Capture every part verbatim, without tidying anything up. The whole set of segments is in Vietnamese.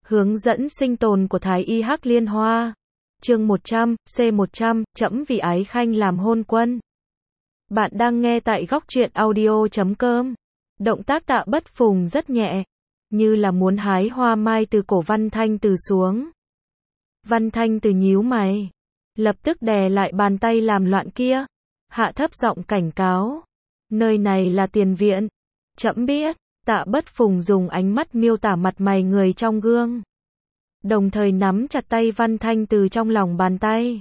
Hướng dẫn sinh tồn của Thái Y Hắc Liên Hoa. Chương một trăm, C một trăm, trẫm vì ái khanh làm hôn quân. Bạn đang nghe tại góc truyện audio chấm com. Động tác Tạ Bất Phùng rất nhẹ, như là muốn hái hoa mai từ cổ Văn Thanh Từ xuống. Văn Thanh Từ nhíu mày, lập tức đè lại bàn tay làm loạn kia, hạ thấp giọng cảnh cáo. Nơi này là tiền viện. Trẫm biết. Tạ Bất Phùng dùng ánh mắt miêu tả mặt mày người trong gương, đồng thời nắm chặt tay Văn Thanh Từ trong lòng bàn tay.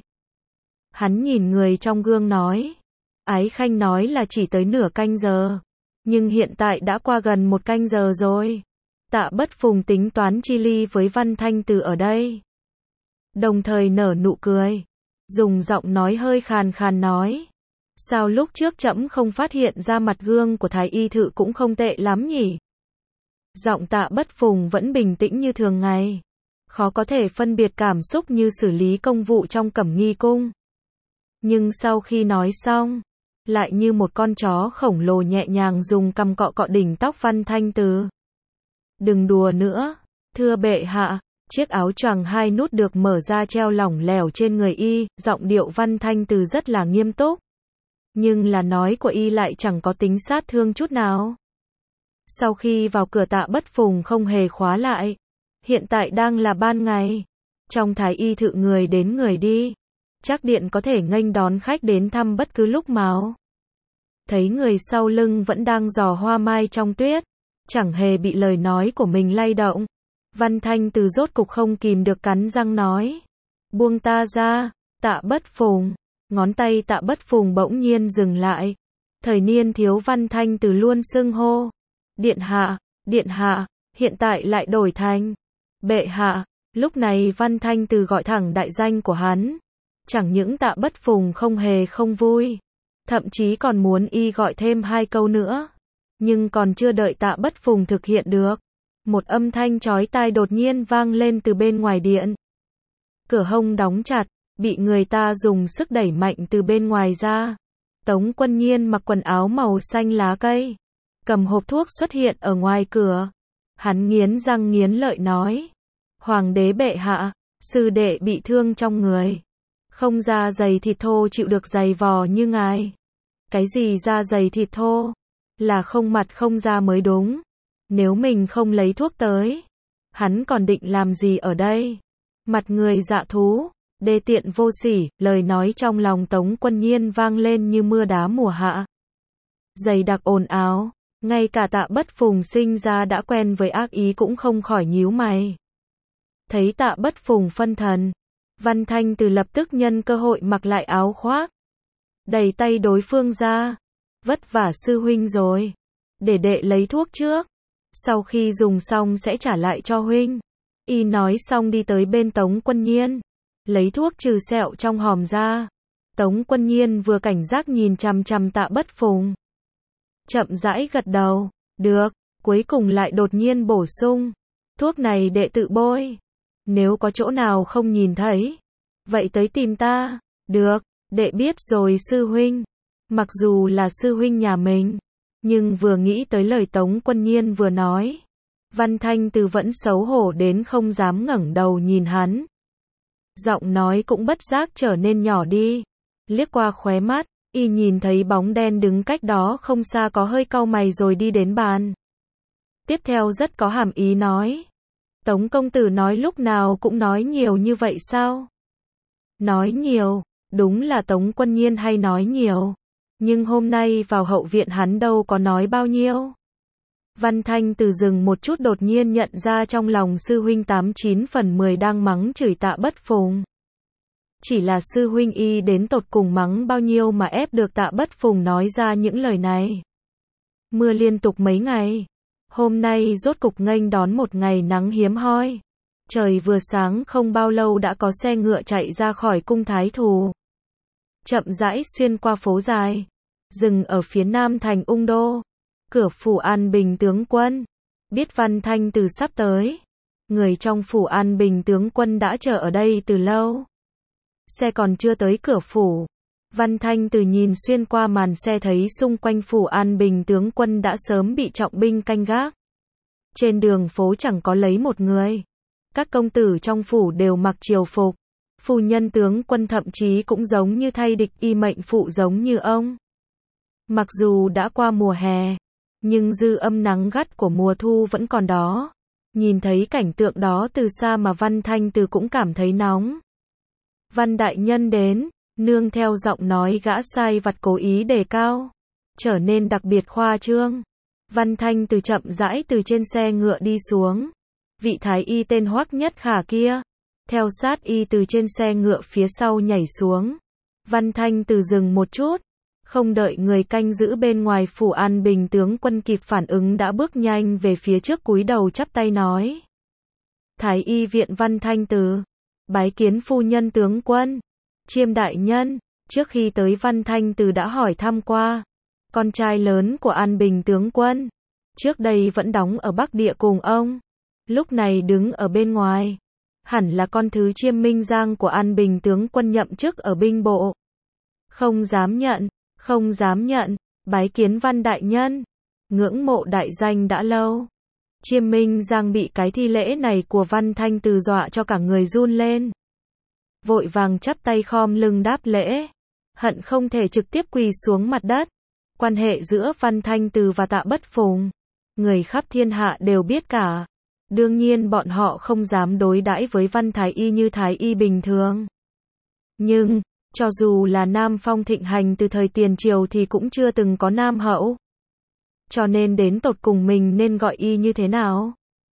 Hắn nhìn người trong gương nói, ái khanh nói là chỉ tới nửa canh giờ, nhưng hiện tại đã qua gần một canh giờ rồi. Tạ Bất Phùng tính toán chi ly với Văn Thanh Từ ở đây, đồng thời nở nụ cười, dùng giọng nói hơi khàn khàn nói, sao lúc trước trẫm không phát hiện ra mặt gương của Thái Y Thự cũng không tệ lắm nhỉ? Giọng Tạ Bất Phùng vẫn bình tĩnh như thường ngày, khó có thể phân biệt cảm xúc như xử lý công vụ trong Cẩm Nghi Cung. Nhưng sau khi nói xong, lại như một con chó khổng lồ nhẹ nhàng dùng cằm cọ cọ đỉnh tóc Văn Thanh Từ. Đừng đùa nữa, thưa bệ hạ. Chiếc áo choàng hai nút được mở ra treo lỏng lẻo trên người y, giọng điệu Văn Thanh Từ rất là nghiêm túc. Nhưng là nói của y lại chẳng có tính sát thương chút nào. Sau khi vào cửa Tạ Bất Phùng không hề khóa lại. Hiện tại đang là ban ngày. Trong Thái Y Thự người đến người đi. Chắc điện có thể nghênh đón khách đến thăm bất cứ lúc nào. Thấy người sau lưng vẫn đang dò hoa mai trong tuyết, chẳng hề bị lời nói của mình lay động. Văn Thanh Từ rốt cục không kìm được cắn răng nói. Buông ta ra, Tạ Bất Phùng. Ngón tay Tạ Bất Phùng bỗng nhiên dừng lại. Thời niên thiếu Văn Thanh Từ luôn xưng hô. Điện hạ, điện hạ, hiện tại lại đổi thành bệ hạ. Lúc này Văn Thanh Từ gọi thẳng đại danh của hắn. Chẳng những Tạ Bất Phùng không hề không vui, thậm chí còn muốn y gọi thêm hai câu nữa. Nhưng còn chưa đợi Tạ Bất Phùng thực hiện được, một âm thanh chói tai đột nhiên vang lên từ bên ngoài điện. Cửa hông đóng chặt, bị người ta dùng sức đẩy mạnh từ bên ngoài ra. Tống Quân Nhiên mặc quần áo màu xanh lá cây, cầm hộp thuốc xuất hiện ở ngoài cửa. Hắn nghiến răng nghiến lợi nói, Hoàng đế bệ hạ, sư đệ bị thương trong người, không da dày thịt thô chịu được giày vò như ngài. Cái gì da dày thịt thô? Là không mặt không da mới đúng. Nếu mình không lấy thuốc tới, hắn còn định làm gì ở đây? Mặt người dạ thú, đê tiện vô sỉ. Lời nói trong lòng Tống Quân Nhiên vang lên như mưa đá mùa hạ, dày đặc ồn ào. Ngay cả Tạ Bất Phùng sinh ra đã quen với ác ý cũng không khỏi nhíu mày. Thấy Tạ Bất Phùng phân thần, Văn Thanh Từ lập tức nhân cơ hội mặc lại áo khoác, đẩy tay đối phương ra. Vất vả sư huynh rồi, để đệ lấy thuốc trước, sau khi dùng xong sẽ trả lại cho huynh. Y nói xong đi tới bên Tống Quân Nhiên, lấy thuốc trừ sẹo trong hòm ra. Tống Quân Nhiên vừa cảnh giác nhìn chằm chằm Tạ Bất Phùng, chậm rãi gật đầu, được, cuối cùng lại đột nhiên bổ sung, thuốc này đệ tự bôi, nếu có chỗ nào không nhìn thấy, vậy tới tìm ta. Được, đệ biết rồi sư huynh. Mặc dù là sư huynh nhà mình, nhưng vừa nghĩ tới lời Tống Quân Nhiên vừa nói, Văn Thanh Từ vẫn xấu hổ đến không dám ngẩng đầu nhìn hắn. Giọng nói cũng bất giác trở nên nhỏ đi. Liếc qua khóe mắt, y nhìn thấy bóng đen đứng cách đó không xa có hơi cau mày rồi đi đến bàn. Tiếp theo rất có hàm ý nói, Tống công tử nói lúc nào cũng nói nhiều như vậy sao? Nói nhiều, đúng là Tống Quân Nhiên hay nói nhiều. Nhưng hôm nay vào hậu viện hắn đâu có nói bao nhiêu. Văn Thanh Từ dừng một chút đột nhiên nhận ra trong lòng sư huynh tám chín phần mười đang mắng chửi Tạ Bất Phùng. Chỉ là sư huynh y đến tột cùng mắng bao nhiêu mà ép được Tạ Bất Phùng nói ra những lời này. Mưa liên tục mấy ngày, hôm nay rốt cục nghênh đón một ngày nắng hiếm hoi. Trời vừa sáng không bao lâu đã có xe ngựa chạy ra khỏi cung thái thù, chậm rãi xuyên qua phố dài, dừng ở phía nam thành Ung Đô, cửa phủ An Bình tướng quân. Biết Văn Thanh Từ sắp tới, người trong phủ An Bình tướng quân đã chờ ở đây từ lâu. Xe còn chưa tới cửa phủ, Văn Thanh Từ nhìn xuyên qua màn xe thấy xung quanh phủ An Bình tướng quân đã sớm bị trọng binh canh gác. Trên đường phố chẳng có lấy một người. các công tử trong phủ đều mặc triều phục. Phu nhân tướng quân thậm chí cũng giống như thay địch y mệnh phụ giống như ông. Mặc dù đã qua mùa hè, nhưng dư âm nắng gắt của mùa thu vẫn còn đó. Nhìn thấy cảnh tượng đó từ xa mà Văn Thanh Từ cũng cảm thấy nóng. Văn đại nhân đến, nương theo giọng nói gã sai vặt cố ý đề cao, trở nên đặc biệt khoa trương. Văn Thanh Từ chậm rãi từ trên xe ngựa đi xuống. Vị thái y tên Hoắc Nhất Khả kia, theo sát y từ trên xe ngựa phía sau nhảy xuống. Văn Thanh Từ dừng một chút, không đợi người canh giữ bên ngoài phủ An Bình tướng quân kịp phản ứng đã bước nhanh về phía trước cúi đầu chắp tay nói. Thái y viện Văn Thanh Từ, bái kiến phu nhân tướng quân. Chiêm đại nhân, trước khi tới Văn Thanh Từ đã hỏi thăm qua. Con trai lớn của An Bình tướng quân, trước đây vẫn đóng ở Bắc Địa cùng ông, lúc này đứng ở bên ngoài. Hẳn là con thứ Chiêm Minh Giang của An Bình tướng quân nhậm chức ở binh bộ. Không dám nhận, không dám nhận, bái kiến Văn đại nhân. Ngưỡng mộ đại danh đã lâu. Chiêm Minh Giang bị cái thi lễ này của Văn Thanh Từ dọa cho cả người run lên. Vội vàng chắp tay khom lưng đáp lễ, hận không thể trực tiếp quỳ xuống mặt đất. Quan hệ giữa Văn Thanh Từ và Tạ Bất Phùng, người khắp thiên hạ đều biết cả. Đương nhiên bọn họ không dám đối đãi với Văn Thái Y như Thái Y bình thường. Nhưng, cho dù là Nam Phong thịnh hành từ thời tiền triều thì cũng chưa từng có Nam Hậu. Cho nên đến tột cùng mình nên gọi y như thế nào?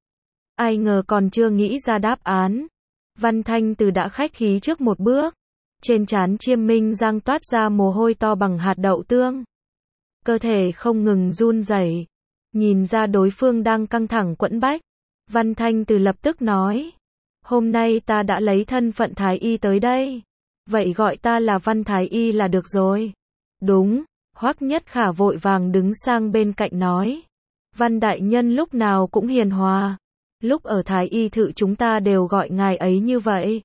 Ai ngờ còn chưa nghĩ ra đáp án. Văn Thanh Từ đã khách khí trước một bước. Trên trán Chiêm Minh Giang toát ra mồ hôi to bằng hạt đậu tương. Cơ thể không ngừng run rẩy. Nhìn ra đối phương đang căng thẳng quẫn bách. Văn Thanh Từ lập tức nói. Hôm nay ta đã lấy thân phận Thái Y tới đây. Vậy gọi ta là Văn Thái Y là được rồi. Đúng, Hoắc Nhất Khả vội vàng đứng sang bên cạnh nói. Văn đại nhân lúc nào cũng hiền hòa. Lúc ở Thái Y thự chúng ta đều gọi ngài ấy như vậy.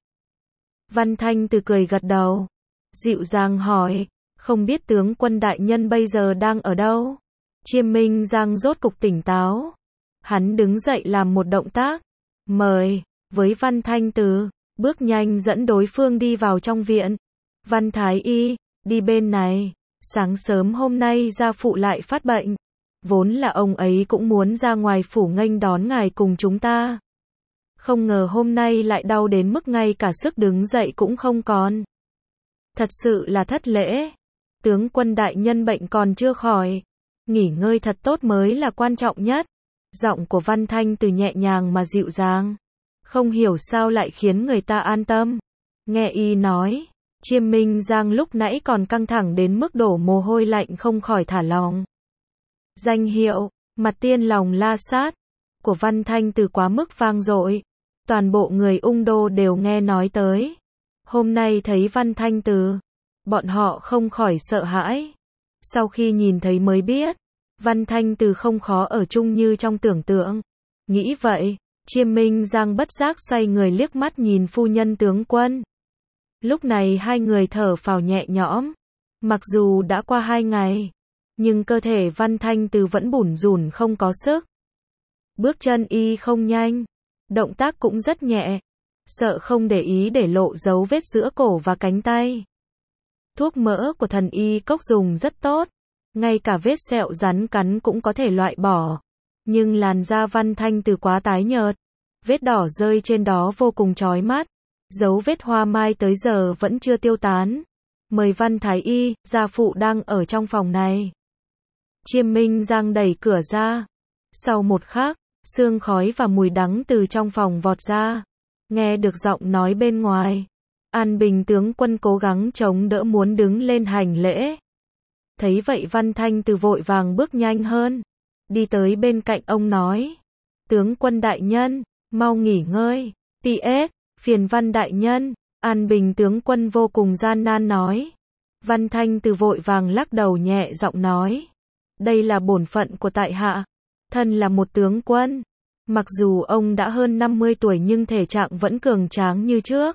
Văn Thanh Từ cười gật đầu. Dịu dàng hỏi. Không biết tướng quân đại nhân bây giờ đang ở đâu? Chiêm Minh Giang rốt cục tỉnh táo. Hắn đứng dậy làm một động tác. Mời, với Văn Thanh Từ, bước nhanh dẫn đối phương đi vào trong viện. Văn Thái Y, đi bên này. Sáng sớm hôm nay gia phụ lại phát bệnh. Vốn là ông ấy cũng muốn ra ngoài phủ nghênh đón ngài cùng chúng ta. Không ngờ hôm nay lại đau đến mức ngay cả sức đứng dậy cũng không còn. Thật sự là thất lễ. Tướng quân đại nhân bệnh còn chưa khỏi. Nghỉ ngơi thật tốt mới là quan trọng nhất. Giọng của Văn Thanh Từ nhẹ nhàng mà dịu dàng. Không hiểu sao lại khiến người ta an tâm. Nghe y nói, Chiêm Minh Giang lúc nãy còn căng thẳng đến mức đổ mồ hôi lạnh không khỏi thả lỏng. Danh hiệu, mặt tiên lòng la sát, của Văn Thanh Từ quá mức vang dội. Toàn bộ người Ung Đô đều nghe nói tới. Hôm nay thấy Văn Thanh Từ, bọn họ không khỏi sợ hãi. Sau khi nhìn thấy mới biết, Văn Thanh Từ không khó ở chung như trong tưởng tượng. Nghĩ vậy, Chiêm Minh Giang bất giác xoay người liếc mắt nhìn phu nhân tướng quân. Lúc này hai người thở phào nhẹ nhõm. Mặc dù đã qua hai ngày, nhưng cơ thể Văn Thanh Từ vẫn bủn rủn không có sức. Bước chân y không nhanh, động tác cũng rất nhẹ, sợ không để ý để lộ dấu vết giữa cổ và cánh tay. Thuốc mỡ của thần y cốc dùng rất tốt, ngay cả vết sẹo rắn cắn cũng có thể loại bỏ. Nhưng làn da Văn Thanh Từ quá tái nhợt, vết đỏ rơi trên đó vô cùng chói mắt, dấu vết hoa mai tới giờ vẫn chưa tiêu tán. Mời Văn Thái Y, gia phụ đang ở trong phòng này. Chiêm Minh Giang đẩy cửa ra. Sau một khắc, sương khói và mùi đắng từ trong phòng vọt ra. Nghe được giọng nói bên ngoài. An Bình tướng quân cố gắng chống đỡ muốn đứng lên hành lễ. Thấy vậy Văn Thanh Từ vội vàng bước nhanh hơn. Đi tới bên cạnh ông nói. Tướng quân đại nhân, mau nghỉ ngơi. pê ét, phiền Văn đại nhân. An Bình tướng quân vô cùng gian nan nói. Văn Thanh Từ vội vàng lắc đầu nhẹ giọng nói. Đây là bổn phận của tại hạ. Thân là một tướng quân. Mặc dù ông đã hơn năm mươi tuổi nhưng thể trạng vẫn cường tráng như trước.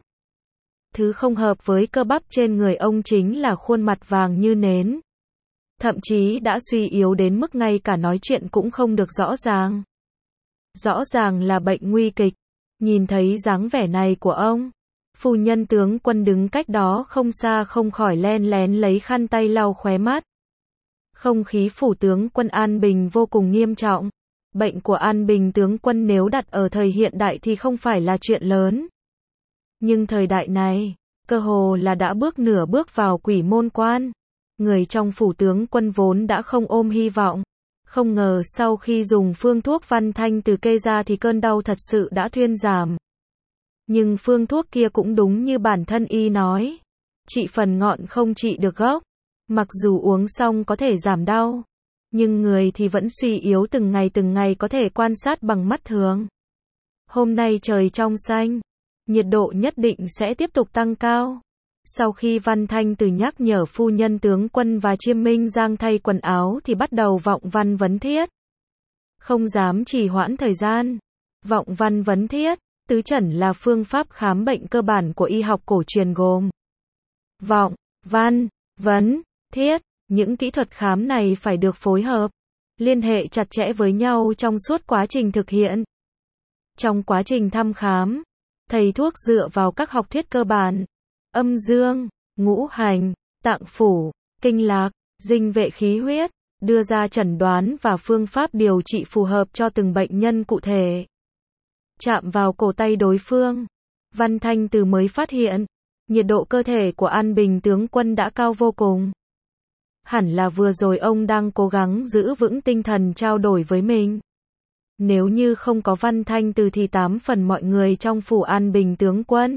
Thứ không hợp với cơ bắp trên người ông chính là khuôn mặt vàng như nến. Thậm chí đã suy yếu đến mức ngay cả nói chuyện cũng không được rõ ràng. Rõ ràng là bệnh nguy kịch. Nhìn thấy dáng vẻ này của ông, phu nhân tướng quân đứng cách đó không xa không khỏi len lén lấy khăn tay lau khóe mắt. Không khí phủ tướng quân An Bình vô cùng nghiêm trọng. Bệnh của An Bình tướng quân nếu đặt ở thời hiện đại thì không phải là chuyện lớn. Nhưng thời đại này, cơ hồ là đã bước nửa bước vào quỷ môn quan. Người trong phủ tướng quân vốn đã không ôm hy vọng. Không ngờ sau khi dùng phương thuốc Văn Thanh Từ kê ra thì cơn đau thật sự đã thuyên giảm. Nhưng phương thuốc kia cũng đúng như bản thân y nói. Trị phần ngọn không trị được gốc. Mặc dù uống xong có thể giảm đau. Nhưng người thì vẫn suy yếu từng ngày từng ngày có thể quan sát bằng mắt thường. Hôm nay trời trong xanh. Nhiệt độ nhất định sẽ tiếp tục tăng cao. Sau khi Văn Thanh Từ nhắc nhở phu nhân tướng quân và Chiêm Minh Giang thay quần áo thì bắt đầu vọng văn vấn thiết. Không dám trì hoãn thời gian. Vọng văn vấn thiết, tứ chẩn là phương pháp khám bệnh cơ bản của y học cổ truyền gồm vọng, văn, vấn, thiết. Những kỹ thuật khám này phải được phối hợp, liên hệ chặt chẽ với nhau trong suốt quá trình thực hiện. Trong quá trình thăm khám, thầy thuốc dựa vào các học thuyết cơ bản, âm dương, ngũ hành, tạng phủ, kinh lạc, dinh vệ khí huyết, đưa ra chẩn đoán và phương pháp điều trị phù hợp cho từng bệnh nhân cụ thể. Chạm vào cổ tay đối phương, Văn Thanh Từ mới phát hiện, nhiệt độ cơ thể của An Bình tướng quân đã cao vô cùng. Hẳn là vừa rồi ông đang cố gắng giữ vững tinh thần trao đổi với mình. Nếu như không có Văn Thanh Từ thì tám phần mọi người trong phủ An Bình tướng quân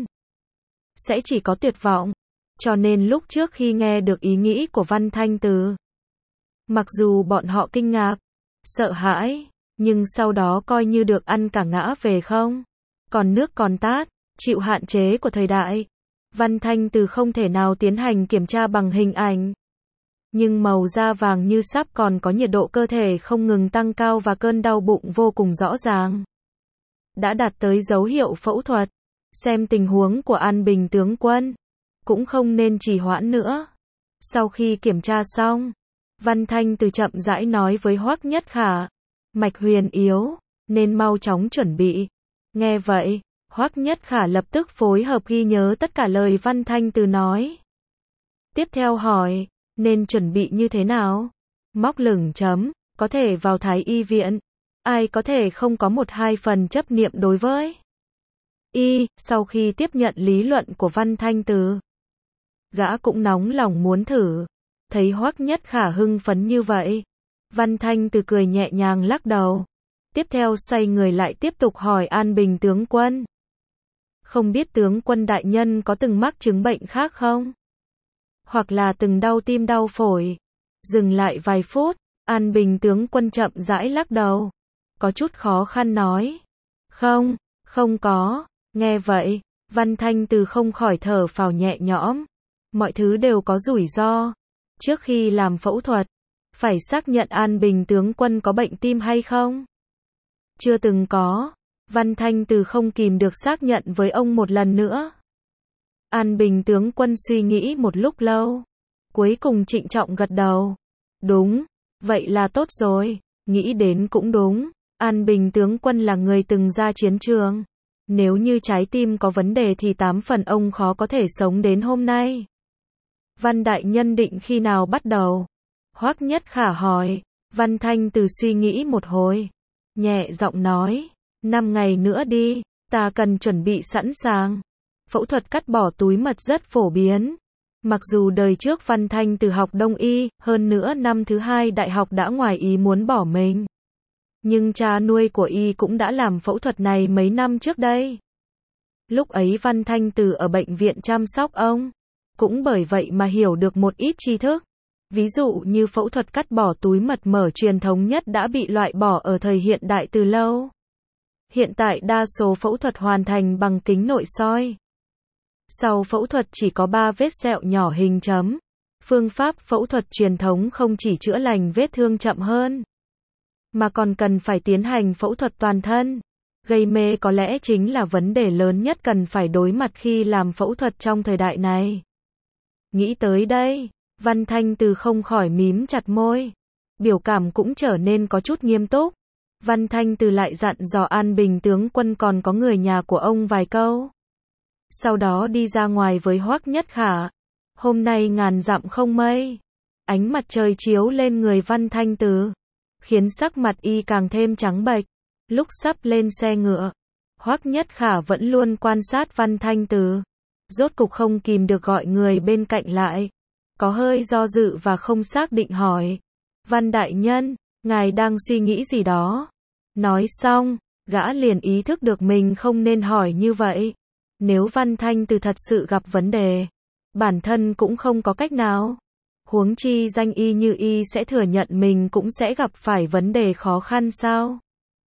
sẽ chỉ có tuyệt vọng. Cho nên lúc trước khi nghe được ý nghĩ của Văn Thanh Từ, mặc dù bọn họ kinh ngạc, sợ hãi, nhưng sau đó coi như được ăn cả ngã về không. Còn nước còn tát, chịu hạn chế của thời đại, Văn Thanh Từ không thể nào tiến hành kiểm tra bằng hình ảnh. Nhưng màu da vàng như sáp còn có nhiệt độ cơ thể không ngừng tăng cao và cơn đau bụng vô cùng rõ ràng. Đã đạt tới dấu hiệu phẫu thuật. Xem tình huống của An Bình tướng quân, cũng không nên trì hoãn nữa. Sau khi kiểm tra xong, Văn Thanh Từ chậm rãi nói với Hoắc Nhất Khả, mạch huyền yếu, nên mau chóng chuẩn bị. Nghe vậy, Hoắc Nhất Khả lập tức phối hợp ghi nhớ tất cả lời Văn Thanh Từ nói. Tiếp theo hỏi, nên chuẩn bị như thế nào? Móc lửng chấm, có thể vào Thái y viện. Ai có thể không có một hai phần chấp niệm đối với y. Sau khi tiếp nhận lý luận của Văn Thanh Từ, gã cũng nóng lòng muốn thử. Thấy Hoắc Nhất Khả hưng phấn như vậy, Văn Thanh Từ cười nhẹ nhàng lắc đầu. Tiếp theo xoay người lại tiếp tục hỏi An Bình tướng quân. Không biết tướng quân đại nhân có từng mắc chứng bệnh khác không? Hoặc là từng đau tim đau phổi? Dừng lại vài phút, An Bình tướng quân chậm rãi lắc đầu. Có chút khó khăn nói. Không, không có. Nghe vậy, Văn Thanh Từ không khỏi thở phào nhẹ nhõm. Mọi thứ đều có rủi ro. Trước khi làm phẫu thuật, phải xác nhận An Bình tướng quân có bệnh tim hay không? Chưa từng có. Văn Thanh Từ không kìm được xác nhận với ông một lần nữa. An Bình tướng quân suy nghĩ một lúc lâu, cuối cùng trịnh trọng gật đầu. Đúng, vậy là tốt rồi. Nghĩ đến cũng đúng. An Bình tướng quân là người từng ra chiến trường. Nếu như trái tim có vấn đề thì tám phần ông khó có thể sống đến hôm nay. Văn đại nhân định khi nào bắt đầu? Hoắc Nhất Khả hỏi. Văn Thanh Từ suy nghĩ một hồi, nhẹ giọng nói, năm ngày nữa đi, ta cần chuẩn bị sẵn sàng. Phẫu thuật cắt bỏ túi mật rất phổ biến. Mặc dù đời trước Văn Thanh Từ học đông y, hơn nữa năm thứ hai đại học đã ngoài ý muốn bỏ mình. Nhưng cha nuôi của y cũng đã làm phẫu thuật này mấy năm trước đây. Lúc ấy Văn Thanh Từ ở bệnh viện chăm sóc ông, cũng bởi vậy mà hiểu được một ít tri thức. Ví dụ như phẫu thuật cắt bỏ túi mật mở truyền thống nhất đã bị loại bỏ ở thời hiện đại từ lâu. Hiện tại đa số phẫu thuật hoàn thành bằng kính nội soi. Sau phẫu thuật chỉ có ba vết sẹo nhỏ hình chấm. Phương pháp phẫu thuật truyền thống không chỉ chữa lành vết thương chậm hơn, mà còn cần phải tiến hành phẫu thuật toàn thân. Gây mê có lẽ chính là vấn đề lớn nhất cần phải đối mặt khi làm phẫu thuật trong thời đại này. Nghĩ tới đây, Văn Thanh Từ không khỏi mím chặt môi. Biểu cảm cũng trở nên có chút nghiêm túc. Văn Thanh Từ lại dặn dò An Bình tướng quân còn có người nhà của ông vài câu. Sau đó đi ra ngoài với Hoắc Nhất Khả. Hôm nay ngàn dặm không mây. Ánh mặt trời chiếu lên người Văn Thanh Từ, khiến sắc mặt y càng thêm trắng bệch. Lúc sắp lên xe ngựa, Hoắc Nhất Khả vẫn luôn quan sát Văn Thanh Từ. Rốt cục không kìm được gọi người bên cạnh lại. Có hơi do dự và không xác định hỏi. Văn đại nhân, ngài đang suy nghĩ gì đó? Nói xong, gã liền ý thức được mình không nên hỏi như vậy. Nếu Văn Thanh Từ thật sự gặp vấn đề, bản thân cũng không có cách nào. Huống chi danh y như y sẽ thừa nhận mình cũng sẽ gặp phải vấn đề khó khăn sao?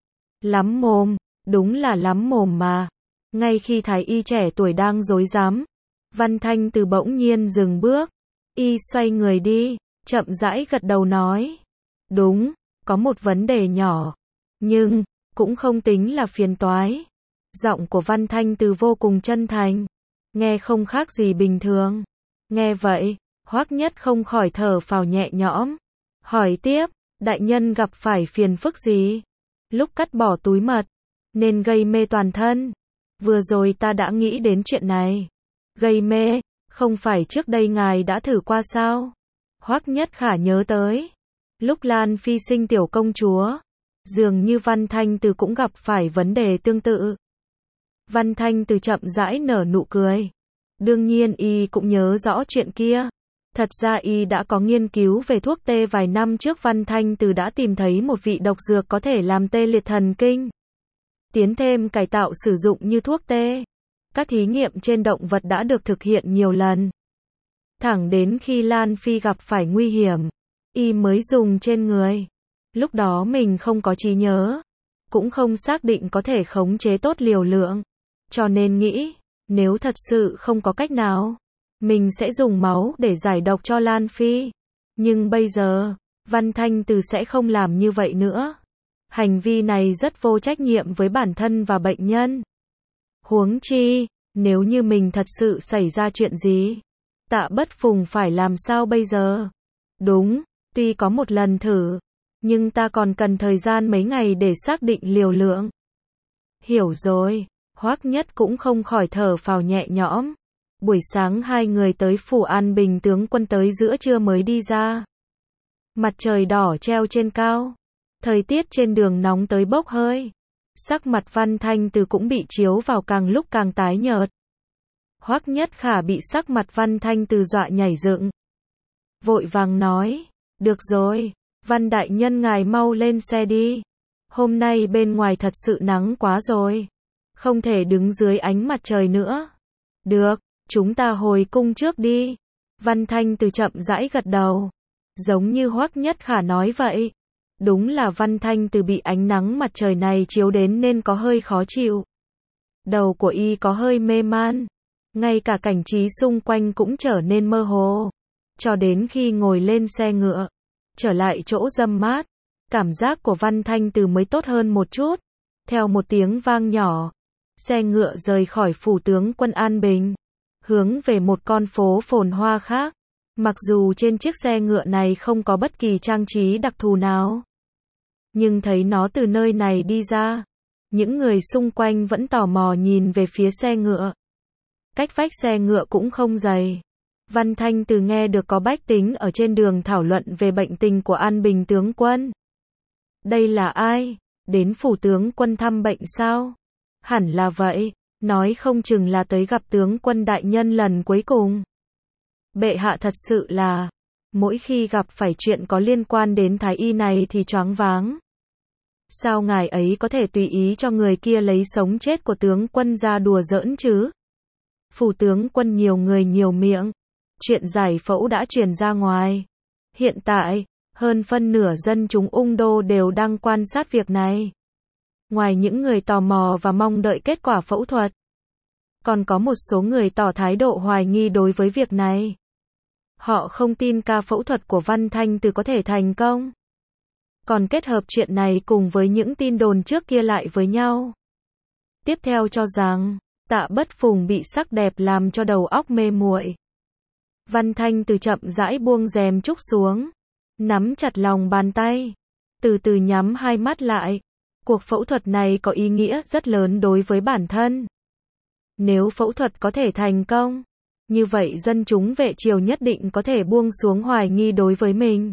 Lắm mồm, đúng là lắm mồm mà. Ngay khi thái y trẻ tuổi đang rối rắm, Văn Thanh Từ bỗng nhiên dừng bước. Y xoay người đi, chậm rãi gật đầu nói. Đúng, có một vấn đề nhỏ, nhưng cũng không tính là phiền toái. Giọng của Văn Thanh Từ vô cùng chân thành, nghe không khác gì bình thường. Nghe vậy, Hoắc Nhất không khỏi thở phào nhẹ nhõm. Hỏi tiếp, đại nhân gặp phải phiền phức gì? Lúc cắt bỏ túi mật, nên gây mê toàn thân. Vừa rồi ta đã nghĩ đến chuyện này. Gây mê, không phải trước đây ngài đã thử qua sao? Hoắc Nhất Khả nhớ tới. Lúc Lan Phi sinh tiểu công chúa, dường như Văn Thanh Từ cũng gặp phải vấn đề tương tự. Văn Thanh Từ chậm rãi nở nụ cười. Đương nhiên y cũng nhớ rõ chuyện kia. Thật ra y đã có nghiên cứu về thuốc tê vài năm trước. Văn Thanh Từ đã tìm thấy một vị độc dược có thể làm tê liệt thần kinh. Tiến thêm cải tạo sử dụng như thuốc tê. Các thí nghiệm trên động vật đã được thực hiện nhiều lần. Thẳng đến khi Lan Phi gặp phải nguy hiểm, y mới dùng trên người. Lúc đó mình không có trí nhớ, cũng không xác định có thể khống chế tốt liều lượng. Cho nên nghĩ, nếu thật sự không có cách nào, mình sẽ dùng máu để giải độc cho Lan Phi. Nhưng bây giờ, Văn Thanh Từ sẽ không làm như vậy nữa. Hành vi này rất vô trách nhiệm với bản thân và bệnh nhân. Huống chi, nếu như mình thật sự xảy ra chuyện gì, Tạ Bất Phùng phải làm sao bây giờ? Đúng, tuy có một lần thử, nhưng ta còn cần thời gian mấy ngày để xác định liều lượng. Hiểu rồi, Hoắc Nhất cũng không khỏi thở phào nhẹ nhõm. Buổi sáng hai người tới phủ An Bình tướng quân tới giữa trưa mới đi ra. Mặt trời đỏ treo trên cao. Thời tiết trên đường nóng tới bốc hơi. Sắc mặt Văn Thanh Từ cũng bị chiếu vào càng lúc càng tái nhợt. Hoắc Nhất Khả bị sắc mặt Văn Thanh Từ dọa nhảy dựng. Vội vàng nói, được rồi, Văn đại nhân ngài mau lên xe đi. Hôm nay bên ngoài thật sự nắng quá rồi. Không thể đứng dưới ánh mặt trời nữa. Được, chúng ta hồi cung trước đi. Văn Thanh Từ chậm rãi gật đầu. Giống như Hoắc Nhất Khả nói vậy. Đúng là Văn Thanh Từ bị ánh nắng mặt trời này chiếu đến nên có hơi khó chịu. Đầu của y có hơi mê man. Ngay cả cảnh trí xung quanh cũng trở nên mơ hồ. Cho đến khi ngồi lên xe ngựa, trở lại chỗ râm mát, cảm giác của Văn Thanh Từ mới tốt hơn một chút. Theo một tiếng vang nhỏ, xe ngựa rời khỏi phủ tướng quân An Bình, hướng về một con phố phồn hoa khác. Mặc dù trên chiếc xe ngựa này không có bất kỳ trang trí đặc thù nào, nhưng thấy nó từ nơi này đi ra, những người xung quanh vẫn tò mò nhìn về phía xe ngựa. Cách vách xe ngựa cũng không dày. Văn Thanh Từ nghe được có bách tính ở trên đường thảo luận về bệnh tình của An Bình tướng quân. Đây là ai? Đến phủ tướng quân thăm bệnh sao? Hẳn là vậy, nói không chừng là tới gặp tướng quân đại nhân lần cuối cùng. Bệ hạ thật sự là, mỗi khi gặp phải chuyện có liên quan đến thái y này thì choáng váng. Sao ngài ấy có thể tùy ý cho người kia lấy sống chết của tướng quân ra đùa giỡn chứ? Phủ tướng quân nhiều người nhiều miệng. Chuyện giải phẫu đã truyền ra ngoài. Hiện tại, hơn phân nửa dân chúng Ung Đô đều đang quan sát việc này. Ngoài những người tò mò và mong đợi kết quả phẫu thuật, còn có một số người tỏ thái độ hoài nghi đối với việc này. Họ không tin ca phẫu thuật của Văn Thanh Từ có thể thành công. Còn kết hợp chuyện này cùng với những tin đồn trước kia lại với nhau. Tiếp theo cho rằng, Tạ Bất Phùng bị sắc đẹp làm cho đầu óc mê muội. Văn Thanh Từ chậm rãi buông rèm trúc xuống, nắm chặt lòng bàn tay, từ từ nhắm hai mắt lại, Cuộc phẫu thuật này có ý nghĩa rất lớn đối với bản thân. Nếu phẫu thuật có thể thành công, như vậy dân chúng Vệ Triều nhất định có thể buông xuống hoài nghi đối với mình.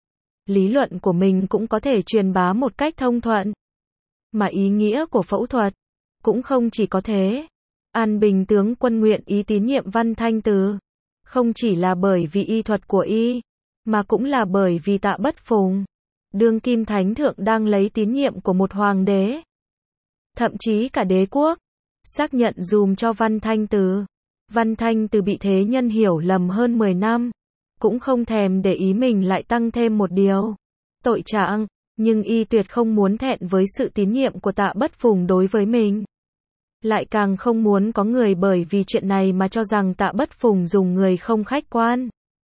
Lý luận của mình cũng có thể truyền bá một cách thông thuận. Mà ý nghĩa của phẫu thuật cũng không chỉ có thế. An Bình tướng quân nguyện ý tín nhiệm Văn Thanh Từ, không chỉ là bởi vì y thuật của y, mà cũng là bởi vì Tạ Bất Phùng, đương kim thánh thượng đang lấy tín nhiệm của một hoàng đế, thậm chí cả đế quốc, xác nhận dùm cho Văn Thanh Từ. Văn Thanh Từ bị thế nhân hiểu lầm hơn mười năm, cũng không thèm để ý mình lại tăng thêm một điều tội trạng, nhưng y tuyệt không muốn thẹn với sự tín nhiệm của Tạ Bất Phùng đối với mình. Lại càng không muốn có người bởi vì chuyện này mà cho rằng Tạ Bất Phùng dùng người không khách quan.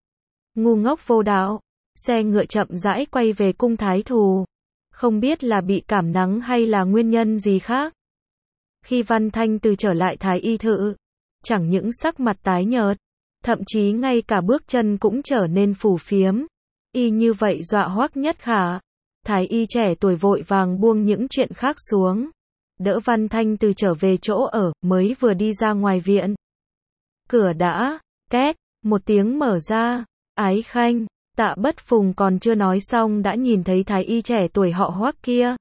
Ngu ngốc vô đạo, xe ngựa chậm rãi quay về cung thái thù. Không biết là bị cảm nắng hay là nguyên nhân gì khác. Khi Văn Thanh Từ trở lại thái y thự, chẳng những sắc mặt tái nhợt, thậm chí ngay cả bước chân cũng trở nên phù phiếm. Y như vậy dọa Hoắc Nhất Khả. Thái y trẻ tuổi vội vàng buông những chuyện khác xuống, đỡ Văn Thanh Từ trở về chỗ ở, mới vừa đi ra ngoài viện. Cửa đã, két, một tiếng mở ra, Ái Khanh, Tạ Bất Phùng còn chưa nói xong đã nhìn thấy thái y trẻ tuổi họ Hoắc kia.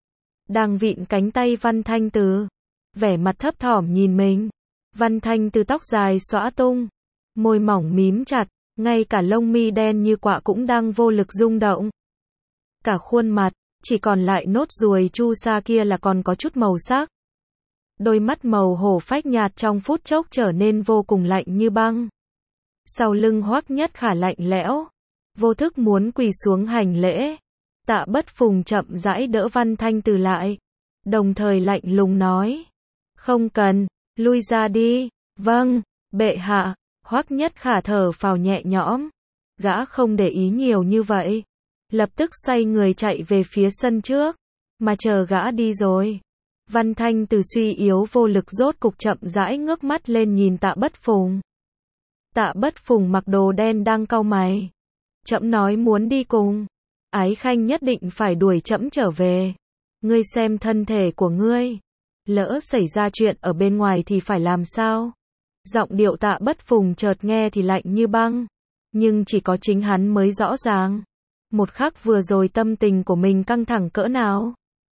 Đang vịn cánh tay Văn Thanh Từ, vẻ mặt thấp thỏm nhìn mình. Văn Thanh Từ tóc dài xõa tung, môi mỏng mím chặt, ngay cả lông mi đen như quạ cũng đang vô lực rung động. Cả khuôn mặt, chỉ còn lại nốt ruồi chu sa kia là còn có chút màu sắc. Đôi mắt màu hổ phách nhạt trong phút chốc trở nên vô cùng lạnh như băng. Sau lưng Hoắc Nhất Khả lạnh lẽo, vô thức muốn quỳ xuống hành lễ. Tạ Bất Phùng chậm rãi đỡ Văn Thanh Từ lại, đồng thời lạnh lùng nói: "Không cần, lui ra đi." "Vâng, bệ hạ." Hoắc Nhất Khả thở phào nhẹ nhõm. Gã không để ý nhiều như vậy, lập tức xoay người chạy về phía sân trước, mà chờ gã đi rồi. Văn Thanh Từ suy yếu vô lực rốt cục chậm rãi ngước mắt lên nhìn Tạ Bất Phùng. Tạ Bất Phùng mặc đồ đen đang cau mày. "Trẫm nói muốn đi cùng. Ái Khanh nhất định phải đuổi trẫm trở về. Ngươi xem thân thể của ngươi, lỡ xảy ra chuyện ở bên ngoài thì phải làm sao?" Giọng điệu Tạ Bất Phùng chợt nghe thì lạnh như băng, nhưng chỉ có chính hắn mới rõ ràng. Một khắc vừa rồi tâm tình của mình căng thẳng cỡ nào.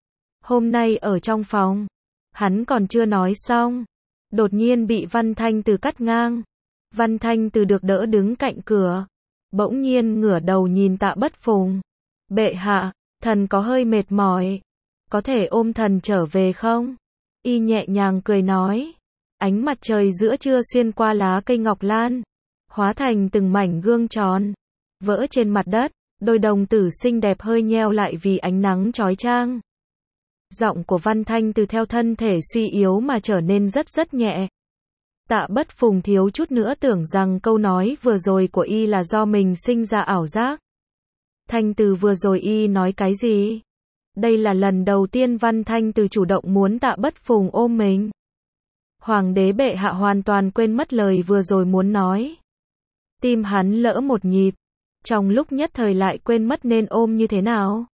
Hôm nay ở trong phòng, hắn còn chưa nói xong, đột nhiên bị Văn Thanh Từ cắt ngang. Văn Thanh Từ được đỡ đứng cạnh cửa, bỗng nhiên ngửa đầu nhìn Tạ Bất Phùng. "Bệ hạ, thần có hơi mệt mỏi, có thể ôm thần trở về không?" Y nhẹ nhàng cười nói. Ánh mặt trời giữa trưa xuyên qua lá cây ngọc lan, hóa thành từng mảnh gương tròn, vỡ trên mặt đất, đôi đồng tử xinh đẹp hơi nheo lại vì ánh nắng chói chang. Giọng của Văn Thanh Từ theo thân thể suy yếu mà trở nên rất rất nhẹ. Tạ Bất Phùng thiếu chút nữa tưởng rằng câu nói vừa rồi của y là do mình sinh ra ảo giác. Thanh Từ vừa rồi y nói cái gì? Đây là lần đầu tiên Văn Thanh Từ chủ động muốn Tạ Bất Phùng ôm mình. Hoàng đế bệ hạ hoàn toàn quên mất lời vừa rồi muốn nói. Tim hắn lỡ một nhịp, trong lúc nhất thời lại quên mất nên ôm như thế nào.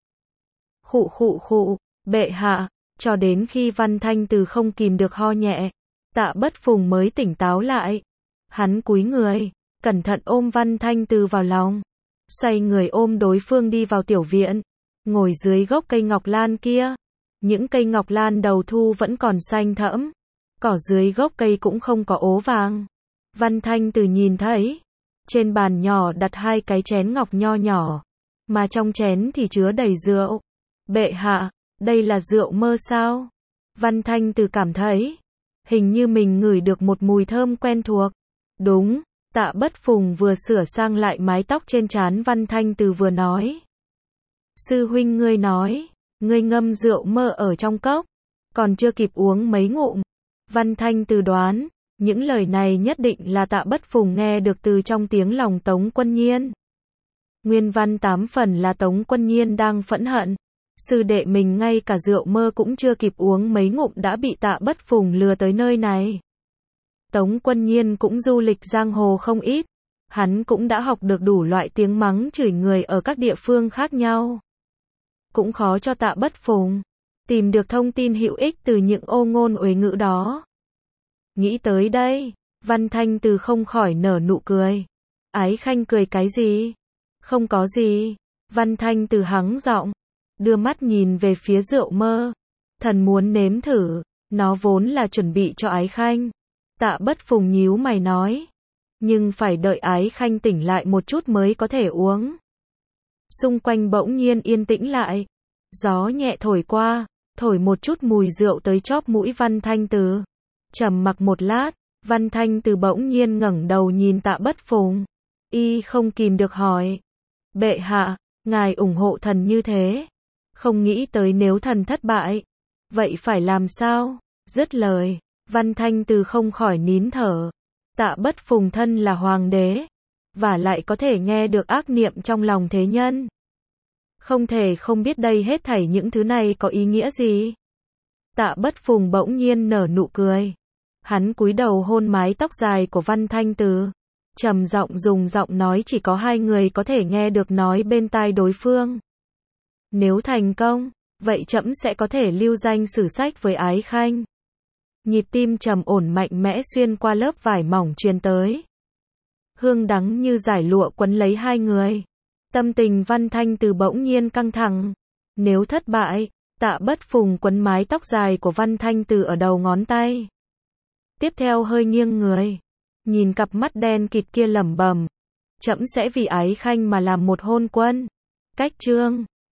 Khụ khụ khụ, bệ hạ, cho đến khi Văn Thanh Từ không kìm được ho nhẹ, Tạ Bất Phùng mới tỉnh táo lại. Hắn cúi người, cẩn thận ôm Văn Thanh Từ vào lòng, xoay người ôm đối phương đi vào tiểu viện, ngồi dưới gốc cây ngọc lan kia. Những cây ngọc lan đầu thu vẫn còn xanh thẫm, cỏ dưới gốc cây cũng không có ố vàng. Văn Thanh Từ nhìn thấy, trên bàn nhỏ đặt hai cái chén ngọc nho nhỏ, mà trong chén thì chứa đầy rượu. Bệ hạ, đây là rượu mơ sao? Văn Thanh Từ cảm thấy, hình như mình ngửi được một mùi thơm quen thuộc. Đúng, Tạ Bất Phùng vừa sửa sang lại mái tóc trên trán Văn Thanh Từ vừa nói. Sư huynh ngươi nói, ngươi ngâm rượu mơ ở trong cốc, còn chưa kịp uống mấy ngụm. Văn Thanh Từ đoán, những lời này nhất định là Tạ Bất Phùng nghe được từ trong tiếng lòng Tống Quân Nhiên. Nguyên văn tám phần là Tống Quân Nhiên đang phẫn hận. Sư đệ mình ngay cả rượu mơ cũng chưa kịp uống mấy ngụm đã bị Tạ Bất Phùng lừa tới nơi này. Tống Quân Nhiên cũng du lịch giang hồ không ít. Hắn cũng đã học được đủ loại tiếng mắng chửi người ở các địa phương khác nhau. Cũng khó cho Tạ Bất Phùng. tìm được thông tin hữu ích từ những ô ngôn uế ngữ đó. Nghĩ tới đây, Văn Thanh Từ không khỏi nở nụ cười. Ái Khanh cười cái gì? Không có gì. Văn Thanh Từ hắng giọng, đưa mắt nhìn về phía rượu mơ. Thần muốn nếm thử, nó vốn là chuẩn bị cho Ái Khanh. Tạ Bất Phùng nhíu mày nói, nhưng phải đợi Ái Khanh tỉnh lại một chút mới có thể uống. Xung quanh bỗng nhiên yên tĩnh lại. Gió nhẹ thổi qua, thổi một chút mùi rượu tới chóp mũi Văn Thanh Từ. Trầm mặc một lát, Văn Thanh Từ bỗng nhiên ngẩng đầu nhìn Tạ Bất Phùng. Y không kìm được hỏi, bệ hạ, ngài ủng hộ thần như thế, không nghĩ tới nếu thần thất bại, vậy phải làm sao? Dứt lời, Văn Thanh Từ không khỏi nín thở. Tạ Bất Phùng thân là hoàng đế, và lại có thể nghe được ác niệm trong lòng thế nhân. Không thể không biết đây hết thảy những thứ này có ý nghĩa gì. Tạ Bất Phùng bỗng nhiên nở nụ cười. Hắn cúi đầu hôn mái tóc dài của Văn Thanh Từ, trầm giọng dùng giọng nói chỉ có hai người có thể nghe được nói bên tai đối phương. Nếu thành công, vậy trẫm sẽ có thể lưu danh sử sách với Ái Khanh. Nhịp tim trầm ổn mạnh mẽ xuyên qua lớp vải mỏng truyền tới. Hương đắng như dải lụa quấn lấy hai người. Tâm tình Văn Thanh Từ bỗng nhiên căng thẳng. Nếu thất bại, Tạ Bất Phùng quấn mái tóc dài của Văn Thanh Từ ở đầu ngón tay. Tiếp theo hơi nghiêng người, nhìn cặp mắt đen kịt kia lẩm bẩm, trẫm sẽ vì Ái Khanh mà làm một hôn quân. Cách chương